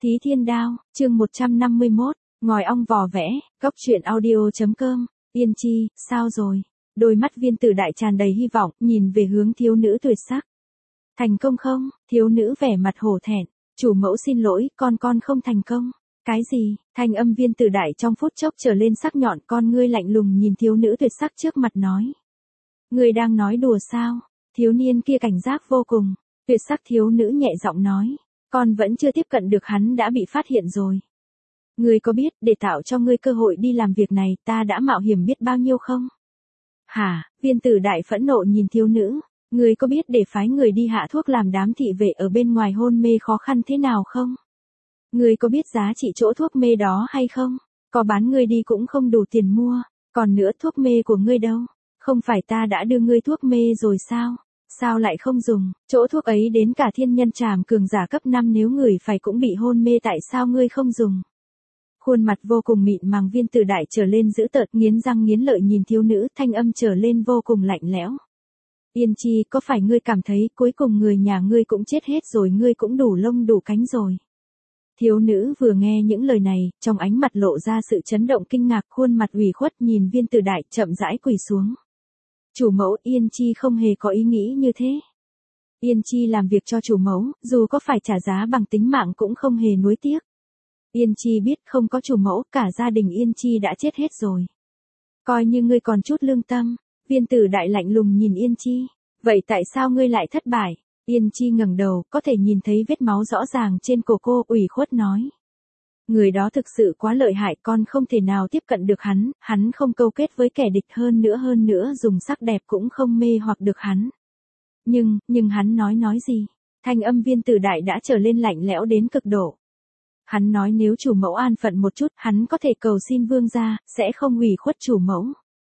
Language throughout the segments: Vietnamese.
Thí Thiên Đao, chương 151, ngòi ong vò vẽ, góc truyện audio.com, Yên Chi, sao rồi? Đôi mắt Viên Tử Đại tràn đầy hy vọng, nhìn về hướng thiếu nữ tuyệt sắc. Thành công không? Thiếu nữ vẻ mặt hổ thẹn, chủ mẫu xin lỗi, con không thành công. Cái gì? Thanh âm Viên Tử Đại trong phút chốc trở lên sắc nhọn, con ngươi lạnh lùng nhìn thiếu nữ tuyệt sắc trước mặt nói. Ngươi đang nói đùa sao? Thiếu niên kia cảnh giác vô cùng, tuyệt sắc thiếu nữ nhẹ giọng nói. Con vẫn chưa tiếp cận được hắn đã bị phát hiện rồi. Ngươi có biết, để tạo cho ngươi cơ hội đi làm việc này, ta đã mạo hiểm biết bao nhiêu không? Hả? Viên Tử Đại phẫn nộ nhìn thiếu nữ. Ngươi có biết để phái người đi hạ thuốc làm đám thị vệ ở bên ngoài hôn mê khó khăn thế nào không? Ngươi có biết giá trị chỗ thuốc mê đó hay không? Có bán ngươi đi cũng không đủ tiền mua. Còn nữa thuốc mê của ngươi đâu? Không phải ta đã đưa ngươi thuốc mê rồi sao? Sao lại không dùng? Chỗ thuốc ấy đến cả thiên nhân trảm cường giả cấp 5 nếu người phải cũng bị hôn mê, tại sao ngươi không dùng? Khuôn mặt vô cùng mịn màng Viên Tử Đại trở lên dữ tợn, nghiến răng nghiến lợi nhìn thiếu nữ, thanh âm trở lên vô cùng lạnh lẽo. Yên Chi, có phải ngươi cảm thấy cuối cùng người nhà ngươi cũng chết hết rồi, ngươi cũng đủ lông đủ cánh rồi? Thiếu nữ vừa nghe những lời này, trong ánh mặt lộ ra sự chấn động kinh ngạc, khuôn mặt ủy khuất nhìn Viên Tử Đại, chậm rãi quỳ xuống. Chủ mẫu, Yên Chi không hề có ý nghĩ như thế. Yên Chi làm việc cho chủ mẫu, dù có phải trả giá bằng tính mạng cũng không hề nuối tiếc. Yên Chi biết không có chủ mẫu, cả gia đình Yên Chi đã chết hết rồi. Coi như ngươi còn chút lương tâm. Viên Tử Đại lạnh lùng nhìn Yên Chi. Vậy tại sao ngươi lại thất bại? Yên Chi ngẩng đầu, có thể nhìn thấy vết máu rõ ràng trên cổ cô, ủy khuất nói. Người đó thực sự quá lợi hại, con không thể nào tiếp cận được hắn không câu kết với kẻ địch, hơn nữa dùng sắc đẹp cũng không mê hoặc được hắn. Nhưng hắn nói gì? Thanh âm Viên Tử Đại đã trở lên lạnh lẽo đến cực độ. Hắn nói nếu chủ mẫu an phận một chút, hắn có thể cầu xin vương gia, sẽ không ủy khuất chủ mẫu.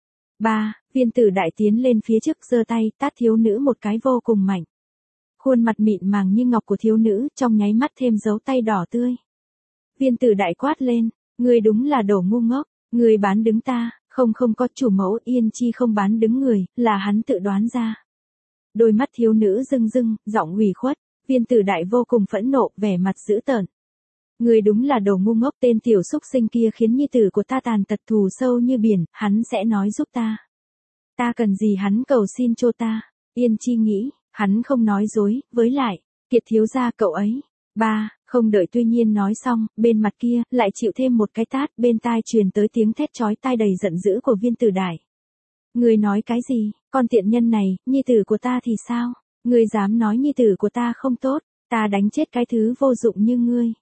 Viên Tử Đại tiến lên phía trước giơ tay, tát thiếu nữ một cái vô cùng mạnh. Khuôn mặt mịn màng như ngọc của thiếu nữ, trong nháy mắt thêm dấu tay đỏ tươi. Viên Tử Đại quát lên, ngươi đúng là đồ ngu ngốc, ngươi bán đứng ta, không có chủ mẫu, Yên Chi không bán đứng người, là hắn tự đoán ra. Đôi mắt thiếu nữ rưng, giọng ủy khuất, Viên Tử Đại vô cùng phẫn nộ, vẻ mặt dữ tợn. Ngươi đúng là đồ ngu ngốc, tên tiểu súc sinh kia khiến nhi tử của ta tàn tật thù sâu như biển, hắn sẽ nói giúp ta. Ta cần gì hắn cầu xin cho ta? Yên Chi nghĩ, hắn không nói dối, với lại, Kiệt thiếu gia cậu ấy. Không đợi Tuy Nhiên nói xong, bên mặt kia, lại chịu thêm một cái tát, bên tai truyền tới tiếng thét chói tai đầy giận dữ của Viên Tử Đại. Ngươi nói cái gì? Con tiện nhân này, nhi tử của ta thì sao? Ngươi dám nói nhi tử của ta không tốt, ta đánh chết cái thứ vô dụng như ngươi.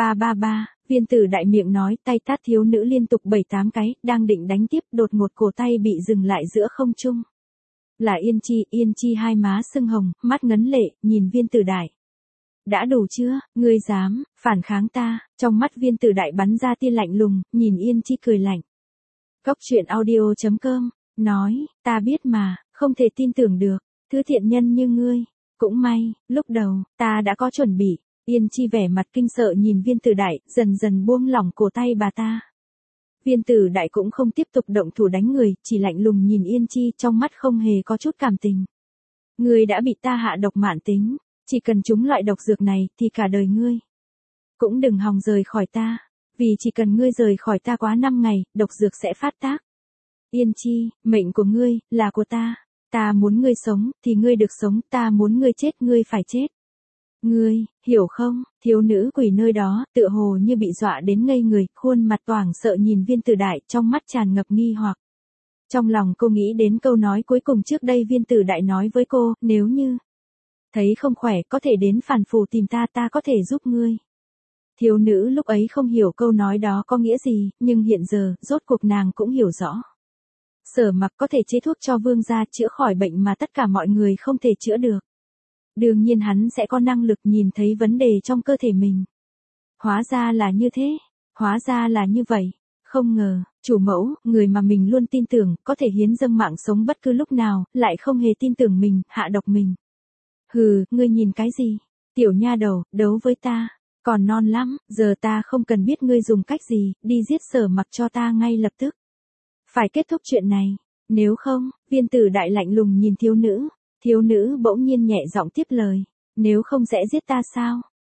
Viên Tử Đại miệng nói, tay tát thiếu nữ liên tục 7-8 cái, đang định đánh tiếp, đột ngột cổ tay bị dừng lại giữa không trung. Là Yên Chi hai má sưng hồng, mắt ngấn lệ, nhìn Viên Tử Đại. Đã đủ chưa, ngươi dám phản kháng ta? Trong mắt Viên Tử Đại bắn ra tia lạnh lùng, nhìn Yên Chi cười lạnh. Góc truyện audio.com, nói, ta biết mà, không thể tin tưởng được, thứ thiện nhân như ngươi. Cũng may, lúc đầu, ta đã có chuẩn bị. Yên Chi vẻ mặt kinh sợ nhìn Viên Tử Đại, dần buông lỏng cổ tay bà ta. Viên Tử Đại cũng không tiếp tục động thủ đánh người, chỉ lạnh lùng nhìn Yên Chi, trong mắt không hề có chút cảm tình. Ngươi đã bị ta hạ độc mãn tính, chỉ cần trúng loại độc dược này thì cả đời ngươi cũng đừng hòng rời khỏi ta, vì chỉ cần ngươi rời khỏi ta quá 5 ngày, độc dược sẽ phát tác. Yên Chi, mệnh của ngươi là của ta muốn ngươi sống thì ngươi được sống, ta muốn ngươi chết ngươi phải chết. Ngươi, hiểu không? Thiếu nữ quỳ nơi đó, tựa hồ như bị dọa đến ngây người, khuôn mặt toảng sợ nhìn Viên Tử Đại, trong mắt tràn ngập nghi hoặc. Trong lòng cô nghĩ đến câu nói cuối cùng trước đây Viên Tử Đại nói với cô, nếu như thấy không khỏe có thể đến Phản Phủ tìm ta có thể giúp ngươi. Thiếu nữ lúc ấy không hiểu câu nói đó có nghĩa gì, nhưng hiện giờ, rốt cuộc nàng cũng hiểu rõ. Sở Mặc có thể chế thuốc cho vương gia chữa khỏi bệnh mà tất cả mọi người không thể chữa được. Đương nhiên hắn sẽ có năng lực nhìn thấy vấn đề trong cơ thể mình. Hóa ra là như thế, hóa ra là như vậy. Không ngờ, chủ mẫu, người mà mình luôn tin tưởng, có thể hiến dâng mạng sống bất cứ lúc nào, lại không hề tin tưởng mình, hạ độc mình. Hừ, ngươi nhìn cái gì? Tiểu nha đầu, đấu với ta, còn non lắm, giờ ta không cần biết ngươi dùng cách gì, đi giết Sở Mặc cho ta ngay lập tức. Phải kết thúc chuyện này, nếu không, Viên Tử Đại lạnh lùng nhìn thiếu nữ. Thiếu nữ bỗng nhiên nhẹ giọng tiếp lời, nếu không sẽ giết ta sao?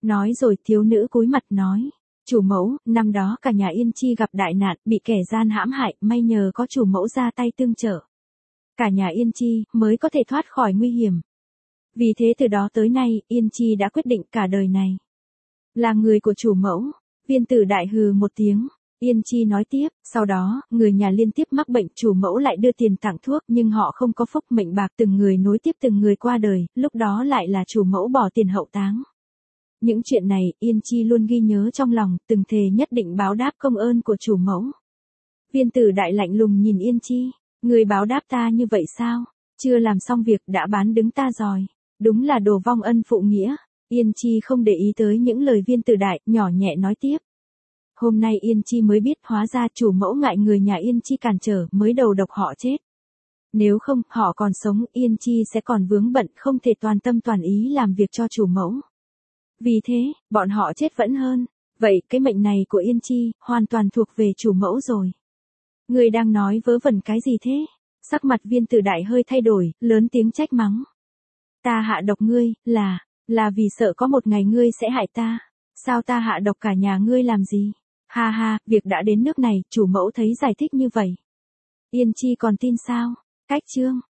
Nói rồi thiếu nữ cúi mặt nói. Chủ mẫu, năm đó cả nhà Yên Chi gặp đại nạn, bị kẻ gian hãm hại, may nhờ có chủ mẫu ra tay tương trợ. Cả nhà Yên Chi mới có thể thoát khỏi nguy hiểm. Vì thế từ đó tới nay, Yên Chi đã quyết định cả đời này là người của chủ mẫu. Viên tử đại hừ một tiếng. Yên Chi nói tiếp, sau đó, người nhà liên tiếp mắc bệnh, chủ mẫu lại đưa tiền tặng thuốc, nhưng họ không có phúc, mệnh bạc, từng người nối tiếp từng người qua đời, lúc đó lại là chủ mẫu bỏ tiền hậu táng. Những chuyện này, Yên Chi luôn ghi nhớ trong lòng, từng thề nhất định báo đáp công ơn của chủ mẫu. Viên tử đại lạnh lùng nhìn Yên Chi, người báo đáp ta như vậy sao? Chưa làm xong việc đã bán đứng ta rồi. Đúng là đồ vong ân phụ nghĩa. Yên Chi không để ý tới những lời viên tử đại, nhỏ nhẹ nói tiếp. Hôm nay Yên Chi mới biết hóa ra chủ mẫu ngại người nhà Yên Chi cản trở mới đầu độc họ chết. Nếu không, họ còn sống, Yên Chi sẽ còn vướng bận không thể toàn tâm toàn ý làm việc cho chủ mẫu. Vì thế, bọn họ chết vẫn hơn. Vậy cái mệnh này của Yên Chi, hoàn toàn thuộc về chủ mẫu rồi. Người đang nói vớ vẩn cái gì thế? Sắc mặt viên tử đại hơi thay đổi, lớn tiếng trách mắng. Ta hạ độc ngươi, là vì sợ có một ngày ngươi sẽ hại ta. Sao ta hạ độc cả nhà ngươi làm gì? Ha ha, việc đã đến nước này, chủ mẫu thấy giải thích như vậy. Yên Chi còn tin sao? Cách chương.